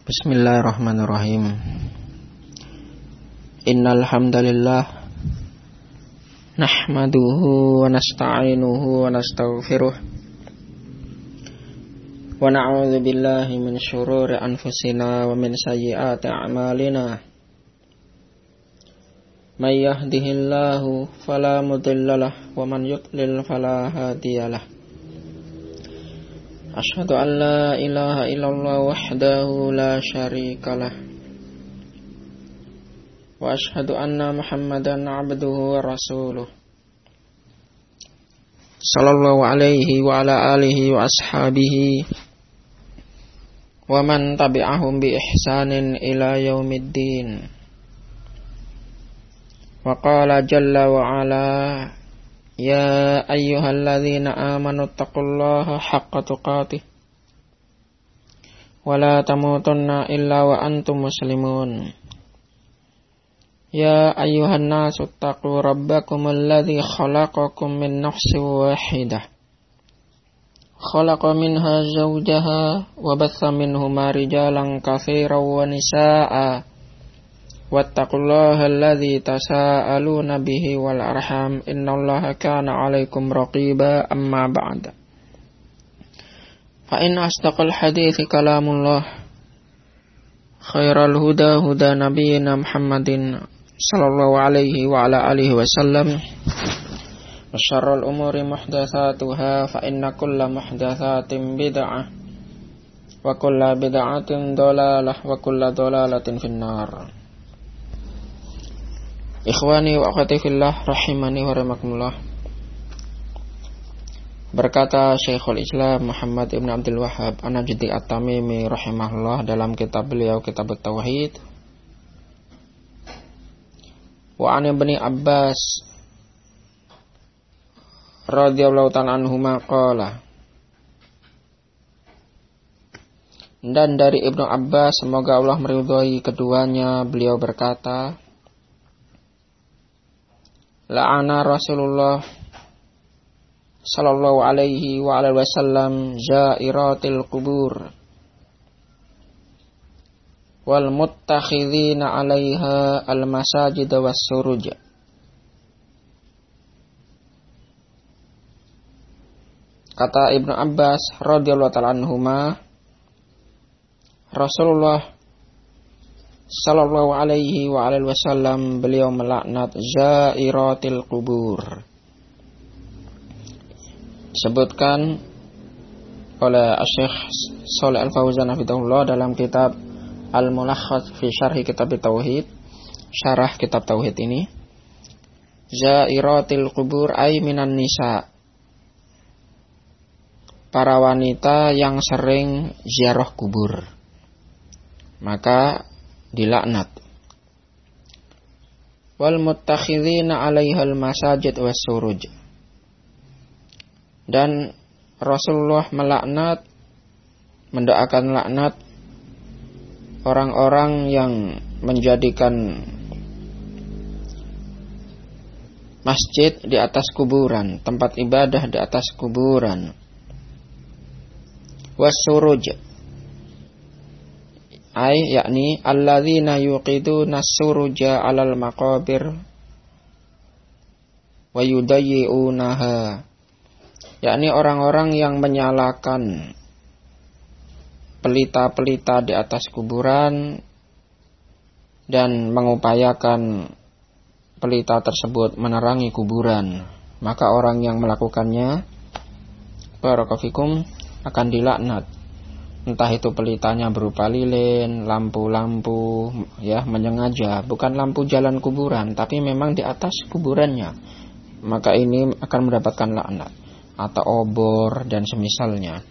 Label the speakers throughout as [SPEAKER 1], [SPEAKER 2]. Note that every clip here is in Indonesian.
[SPEAKER 1] Bismillahirrahmanirrahim. Innal hamdalillah nahmaduhu wa nasta'inuhu wa nastaghfiruh wa na'udzu billahi min syururi anfusina wa min sayyiati a'malina. May yahdihillahu fala mudhillalah wa man yudlil fala hadiyalah. Asyhadu an la ilaha illallah wahdahu la syarikalah wa asyhadu anna Muhammadan abduhu wa rasuluh sallallahu alaihi wa ala alihi wa ashabihi wa man tabi'ahum bi ihsanin ila yaumiddin. Wa qala jalla wa ala ya ayyuhalladzina amanu taqullaha haqqa tuqatih wa la tamutunna illa wa antum muslimun. Ya ayyuhan nasu taqu rabbakumul ladzi khalaqakum min nafsin wahidah khalaqa minha zawjaha wa batha minhuma rijalan katsiran wa nisaa'a wattaqullaha alladzi tasaaluna bihi wal arham innallaha kana 'alaikum raqiba. Amma ba'd. Fa in asdaqal hadithi kalamullah khairal huda huda nabiyyina Muhammadin sallallahu alaihi wa ala alihi wasallam wa syarrul umuri muhdatsatuha fa inna kulla muhdatsatin bid'ah wa kulla bid'atin dhalalah wa kulla dhalalatin finnar. Ikhwani wa akhwati fillah rahimani wa rahimakumullah. Berkata Syekhul Islam Muhammad ibn Abdul Wahhab An-Najdi At-Tamimi rahimahullah dalam kitab beliau Kitab At-Tauhid, wa an Ibnu Abbas radhiyallahu ta'ala anhuma qala, dan dari Ibnu Abbas semoga Allah meridhai keduanya, beliau berkata, la'ana Rasulullah sallallahu alaihi wa alihi wasallam zairatil qubur wal muttakhidhina 'alaiha al masajid was suruj. Kata Ibnu Abbas radhiyallahu ta'ala anhuma, Rasulullah sallallahu alaihi wa alihi wasallam beliau melaknat zairatil qubur. Disebutkan oleh Syekh Shalih Al-Fauzan hafizahullah dalam kitab Al-Mulakhas fi Syarhi Kitab Tauhid, syarah kitab tauhid ini, zairatil qubur ay minan nisa, para wanita yang sering ziarah kubur, maka dilaknat. Wal muttakhidhina 'alaihal masajid was suruj, dan Rasulullah melaknat, mendoakan laknat orang-orang yang menjadikan masjid di atas kuburan, tempat ibadah di atas kuburan. Was suruj ay yakni alladzina yuqiduna suruja 'alal maqabir wa yudayyi'unaha, yakni orang-orang yang menyalakan pelita-pelita di atas kuburan dan mengupayakan pelita tersebut menerangi kuburan, maka orang yang melakukannya barakallahu akan dilaknat. Entah itu pelitanya berupa lilin, lampu-lampu, ya, menyengaja, bukan lampu jalan kuburan, tapi memang di atas kuburannya, maka ini akan mendapatkan laknat, atau obor dan semisalnya.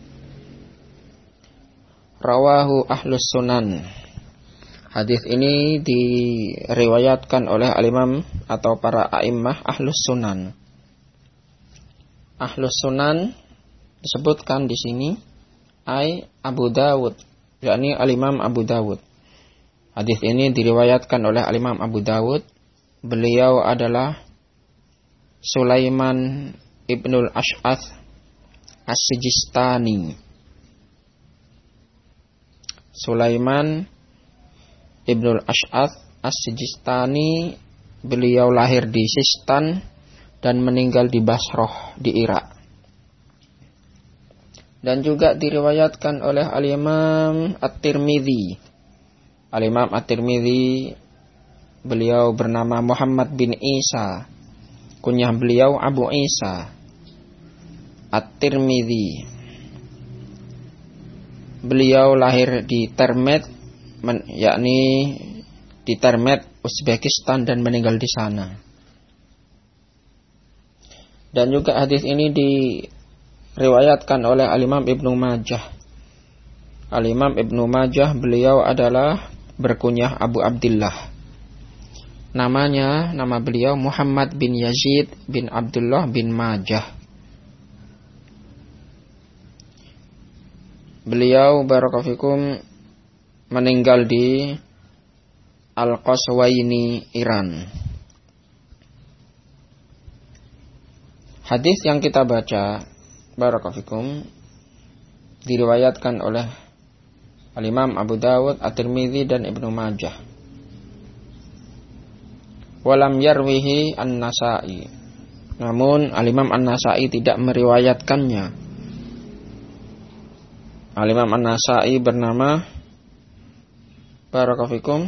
[SPEAKER 1] Rawahu ahlus sunan. Hadis ini diriwayatkan oleh al-imam atau para a'immah ahlus sunan. Ahlus sunan disebutkan di sini ay Abu Dawud, yakni al-Imam Abu Dawud. Hadis ini diriwayatkan oleh al-Imam Abu Dawud. Beliau adalah Sulaiman ibnul Ash'ath As-Sijistani. Sulaiman Ibnul Ash'ath As-Sijistani, beliau lahir di Sistan dan meninggal di Basrah di Irak. Dan juga diriwayatkan oleh Al-Imam At-Tirmidzi. Al-Imam At-Tirmidzi, beliau bernama Muhammad bin Isa, kunyah beliau Abu Isa At-Tirmidzi. Beliau lahir di Termet, yakni di Termet, Uzbekistan, dan meninggal di sana. Dan juga hadis ini diriwayatkan oleh Al-Imam Ibnu Majah. Al-Imam Ibnu Majah, beliau adalah berkunyah Abu Abdullah. Nama beliau Muhammad bin Yazid bin Abdullah bin Majah. Beliau barakallahu meninggal di Al-Qaswaini, Iran. Hadis yang kita baca barakallahu diriwayatkan oleh Al-Imam Abu Dawud, At-Tirmidzi, dan Ibnu Majah. Walam yarwihi An-Nasa'i. Namun Al-Imam An-Nasa'i tidak meriwayatkannya. Al-Imam An-Nasa'i bernama barakallahu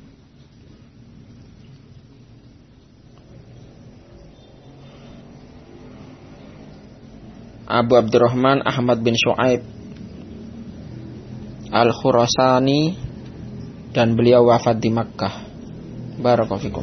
[SPEAKER 1] Abu Abdurrahman Ahmad bin Shu'aib Al-Khurasani, dan beliau wafat di Makkah. Barakallahu fikum.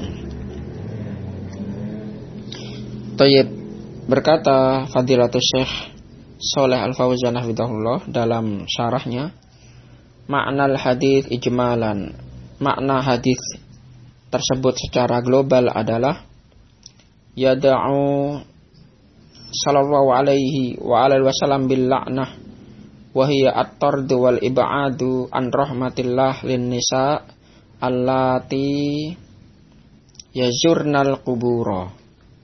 [SPEAKER 1] Tayyib, berkata Fadilatul Syekh Shalih Al-Fauzan hafizahullah dalam syarahnya, makna hadis ijmalan, makna hadis tersebut secara global adalah yada'u sallallahu alaihi wa alihi wasallam bil la'nah wa hiya at-tard wal ib'adu an rahmatillah lin nisa allati yazurnal qubura.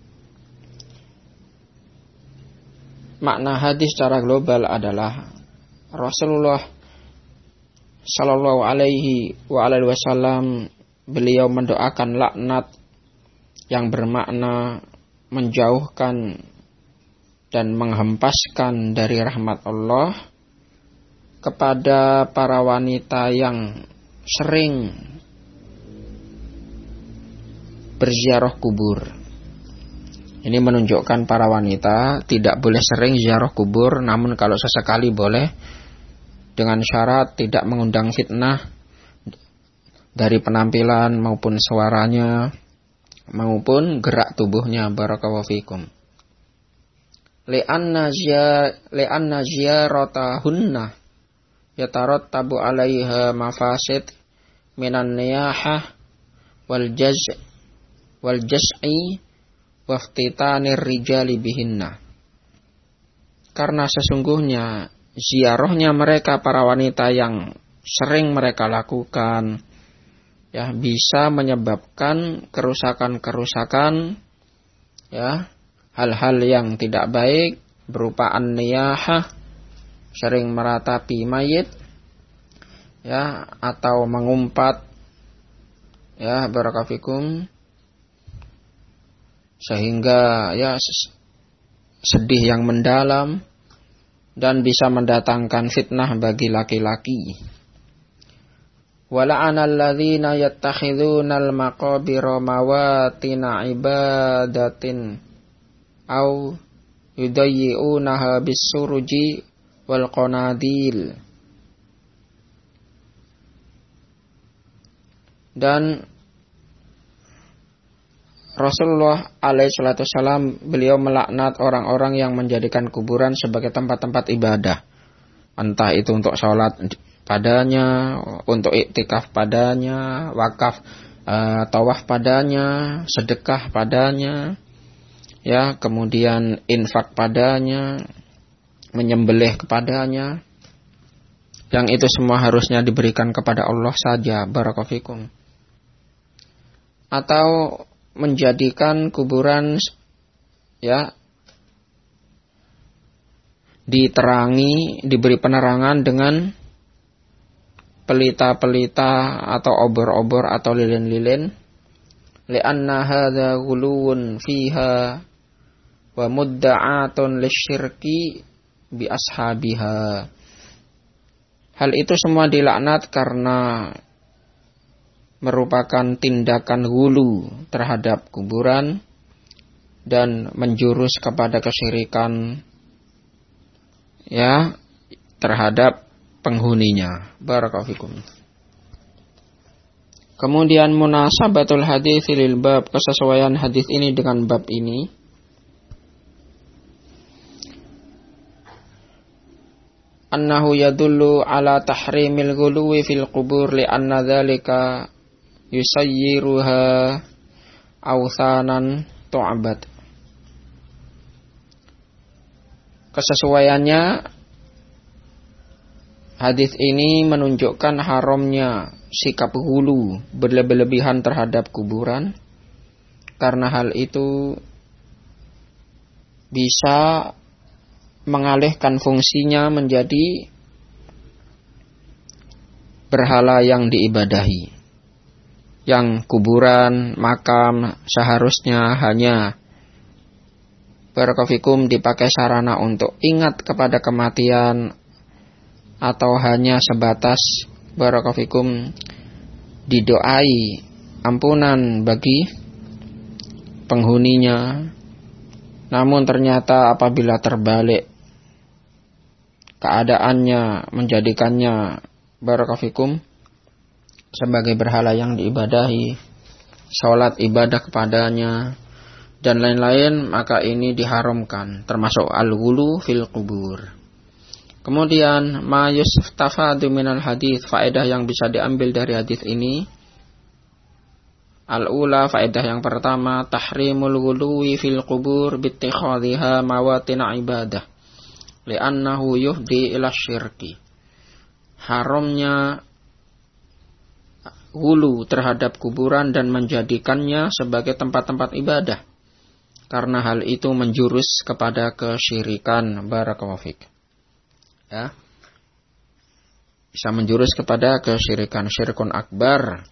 [SPEAKER 1] Makna hadis secara global adalah Rasulullah sallallahu alaihi wa alihi wasallam, beliau mendoakan laknat yang bermakna menjauhkan dan menghempaskan dari rahmat Allah kepada para wanita yang sering berziarah kubur. Ini menunjukkan para wanita tidak boleh sering ziarah kubur, namun kalau sesekali boleh, dengan syarat tidak mengundang fitnah dari penampilan maupun suaranya maupun gerak tubuhnya. Barakallahu fikum. Li'anna ziyaratahunna yatarattabu 'alaiha mafasid minan niyahah wal jaz'i waftitanir rijali bihinna. Karena sesungguhnya ziarahnya mereka, para wanita yang sering mereka lakukan, ya, bisa menyebabkan kerusakan-kerusakan, ya, hal-hal yang tidak baik berupa an-niyahah, sering meratapi mayit, ya, atau mengumpat, ya, barakallahu fikum, sehingga ya sedih yang mendalam dan bisa mendatangkan fitnah bagi laki-laki. Wala'ana alladzina yattakhidhunal maqabira mawatina ibadatin au yudayyi'unaha bis-suruji wal qanadil. Dan Rasulullah alaihissalam, beliau melaknat orang-orang yang menjadikan kuburan sebagai tempat-tempat ibadah. Entah itu untuk sholat padanya, untuk iktikaf padanya, wakaf, tawaf padanya, sedekah padanya, ya, kemudian infak padanya, menyembelih kepadanya. Yang itu semua harusnya diberikan kepada Allah saja. Barakallahu fikum. Atau menjadikan kuburan, ya, diterangi, diberi penerangan dengan pelita-pelita atau obor-obor atau lilin-lilin, li'anna hadza ghuluwun fiha wa mudda'atun lisyirki bi ashabiha. Hal itu semua dilaknat karena merupakan tindakan ghulu terhadap kuburan dan menjurus kepada kesyirikan ya terhadap penghuninya. Barakallahu fikum. Kemudian munasabatul hadits lil bab, kesesuaian hadis ini dengan bab ini. Annahu yadullu ala tahrimil ghuluwi fil qubur li'anna dzalika yusayyiruha awthanan tu'abad. Kesesuaiannya, hadis ini menunjukkan haramnya sikap ghulu, berlebih-lebihan terhadap kuburan, karena hal itu bisa mengalihkan fungsinya menjadi berhala yang diibadahi. Yang kuburan, makam seharusnya hanya barakallahu dipakai sarana untuk ingat kepada kematian, atau hanya sebatas barakallahu didoai ampunan bagi penghuninya. Namun ternyata apabila terbalik keadaannya, menjadikannya barakallahu sebagai berhala yang diibadahi, sholat ibadah kepadanya dan lain-lain, maka ini diharamkan, termasuk al-ghulu fil qubur. Kemudian ma yustafadu minal hadits, faedah yang bisa diambil dari hadis ini. Al-ula, faedah yang pertama, tahrimul ghuluwi fil qubur bittikhadhiha mawatina ibadah li'annahu yuhdi ila syirki. Haramnya ghulu terhadap kuburan dan menjadikannya sebagai tempat-tempat ibadah, karena hal itu menjurus kepada kesyirikan. Barakallahu fik. Ya. Bisa menjurus kepada kesyirikan, syirkun akbar.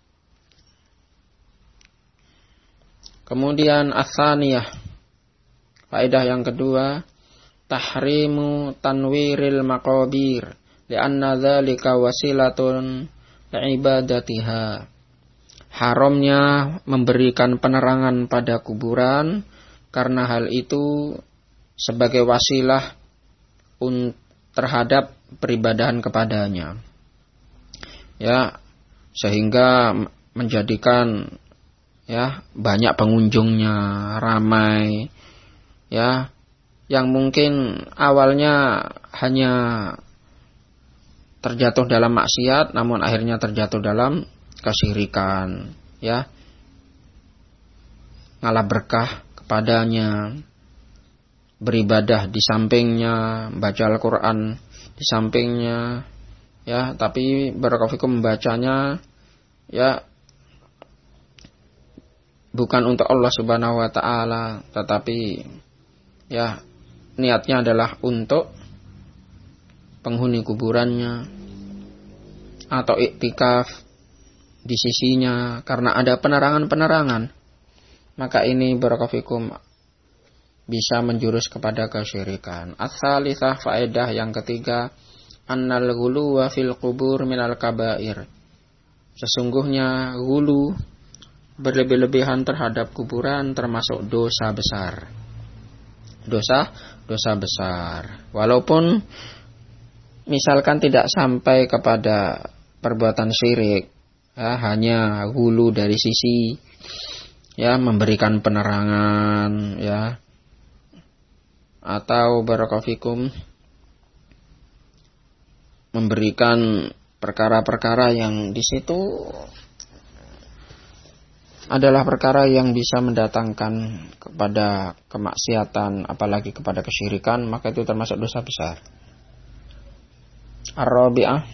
[SPEAKER 1] Kemudian ats-tsaniyah, faedah yang kedua, tahrimu tanwiril maqabir li'anna dzalika wasilatun li'ibadatiha. Haramnya memberikan penerangan pada kuburan, karena hal itu sebagai wasilah terhadap peribadahan kepadanya. Ya, sehingga menjadikan ya banyak pengunjungnya, ramai, ya, yang mungkin awalnya hanya terjatuh dalam maksiat, namun akhirnya terjatuh dalam kesyirikan, ya, ngalah berkah kepadanya, beribadah di sampingnya, baca Al-Quran di sampingnya, ya, tapi barakallahu membacanya, ya, bukan untuk Allah Subhanahu wa taala, tetapi ya niatnya adalah untuk penghuni kuburannya atau iktikaf di sisinya karena ada penerangan-penerangan. Maka ini barakallahu bisa menjurus kepada kesyirikan. Ats-tsalitsah, faedah yang ketiga, annal ghuluwa fil qubur minal kabair. Sesungguhnya ghulu, berlebih-lebihan terhadap kuburan, termasuk dosa besar. Dosa besar. Walaupun misalkan tidak sampai kepada perbuatan syirik, ya, hanya ghulu dari sisi ya memberikan penerangan, ya, atau barakallahu memberikan perkara-perkara yang di situ adalah perkara yang bisa mendatangkan kepada kemaksiatan, apalagi kepada kesyirikan, maka itu termasuk dosa besar. Ar-rabi'ah,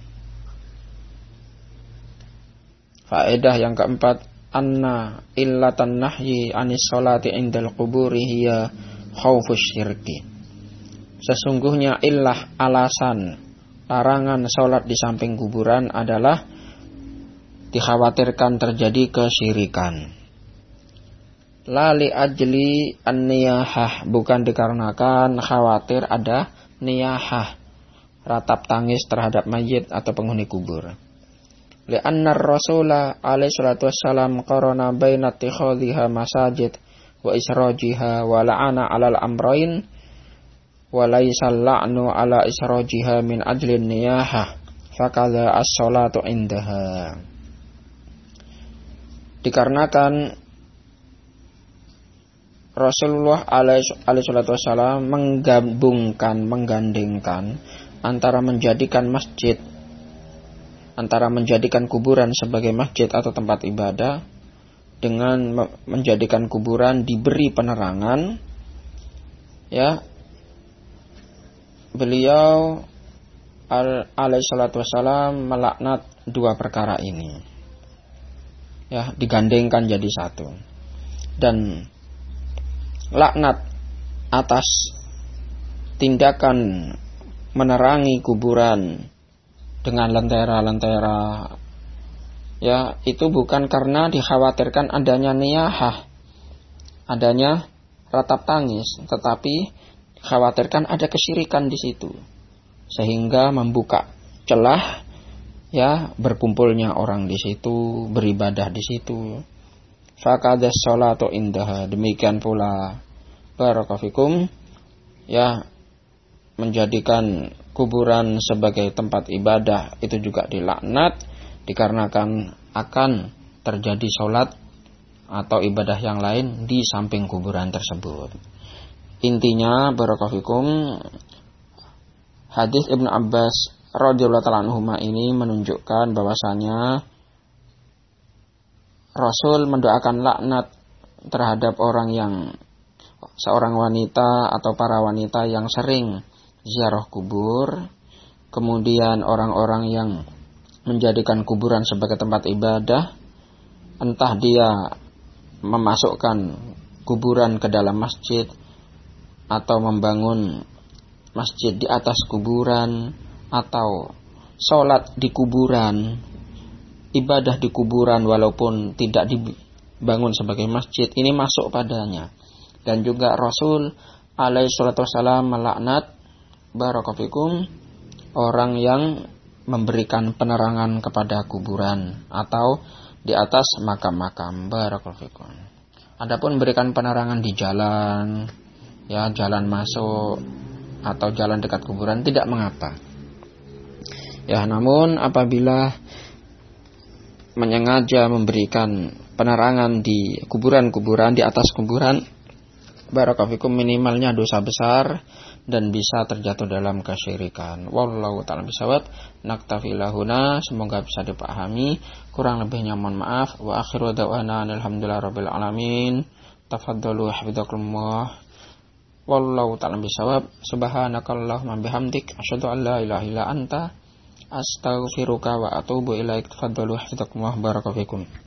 [SPEAKER 1] faedah yang keempat, anna illatan nahyi anis sholati indal quburi hiya khaufus syirki. Sesungguhnya illah, alasan larangan sholat di samping kuburan adalah dikhawatirkan terjadi kesyirikan. La li ajli an-niyahah, bukan dikarenakan khawatir ada niyahah, ratap tangis terhadap mayit atau penghuni kubur. Li'anna ar-rasula alaihi salatu wassalam qarana baina ittikhadhiha masajid wa israjiha wa la'ana 'alal amrayn wa laisa la'nu 'ala israjiha min ajli niyahah fakadha as-salatu indaha. Dikarenakan Rasulullah alaihi salatu wassalam menggandengkan antara menjadikan kuburan sebagai masjid atau tempat ibadah dengan menjadikan kuburan diberi penerangan, ya. Beliau alaihi salatu wassalam melaknat dua perkara ini, ya, digandengkan jadi satu. Dan laknat atas tindakan menerangi kuburan dengan lentera-lentera, ya, itu bukan karena dikhawatirkan adanya niyahah, adanya ratap tangis, tetapi dikhawatirkan ada kesyirikan di situ, sehingga membuka celah, ya, berkumpulnya orang di situ, beribadah di situ. Fakadas sholatu indaha, demikian pula barakallahu, ya, menjadikan kuburan sebagai tempat ibadah itu juga dilaknat dikarenakan akan terjadi sholat atau ibadah yang lain di samping kuburan tersebut. Intinya barakallahu, hadis Ibnu Abbas radhiyallahu ta'ala anhuma ini menunjukkan bahwasanya Rasul mendoakan laknat terhadap seorang wanita atau para wanita yang sering ziarah kubur, kemudian orang-orang yang menjadikan kuburan sebagai tempat ibadah, entah dia memasukkan kuburan ke dalam masjid atau membangun masjid di atas kuburan atau sholat di kuburan, ibadah di kuburan walaupun tidak dibangun sebagai masjid, ini masuk padanya. Dan juga Rasul alaihi salatu wassalam melaknat barakallahu orang yang memberikan penerangan kepada kuburan atau di atas makam-makam. Barakallahu. Adapun memberikan penerangan di jalan, ya, jalan masuk atau jalan dekat kuburan tidak mengapa. Ya, namun apabila menyengaja memberikan penerangan di kuburan-kuburan, di atas kuburan, barakallahu minimalnya dosa besar dan bisa terjatuh dalam kesyirikan. Wallahu ta'ala bisawab. Naktafi lahuna, semoga bisa dipahami. Kurang lebihnya mohon maaf. Wa akhiru da'wana alhamdulillah rabbil alamin. Tafaddalu hafizakumullah. Wallahu ta'ala bisawab. Subhanakallahumma bihamdik asyhadu an la ilaha illa anta astaghfiruka wa atubu ilaik. Tafaddalu hafizakumullah. Barakallahu fikum.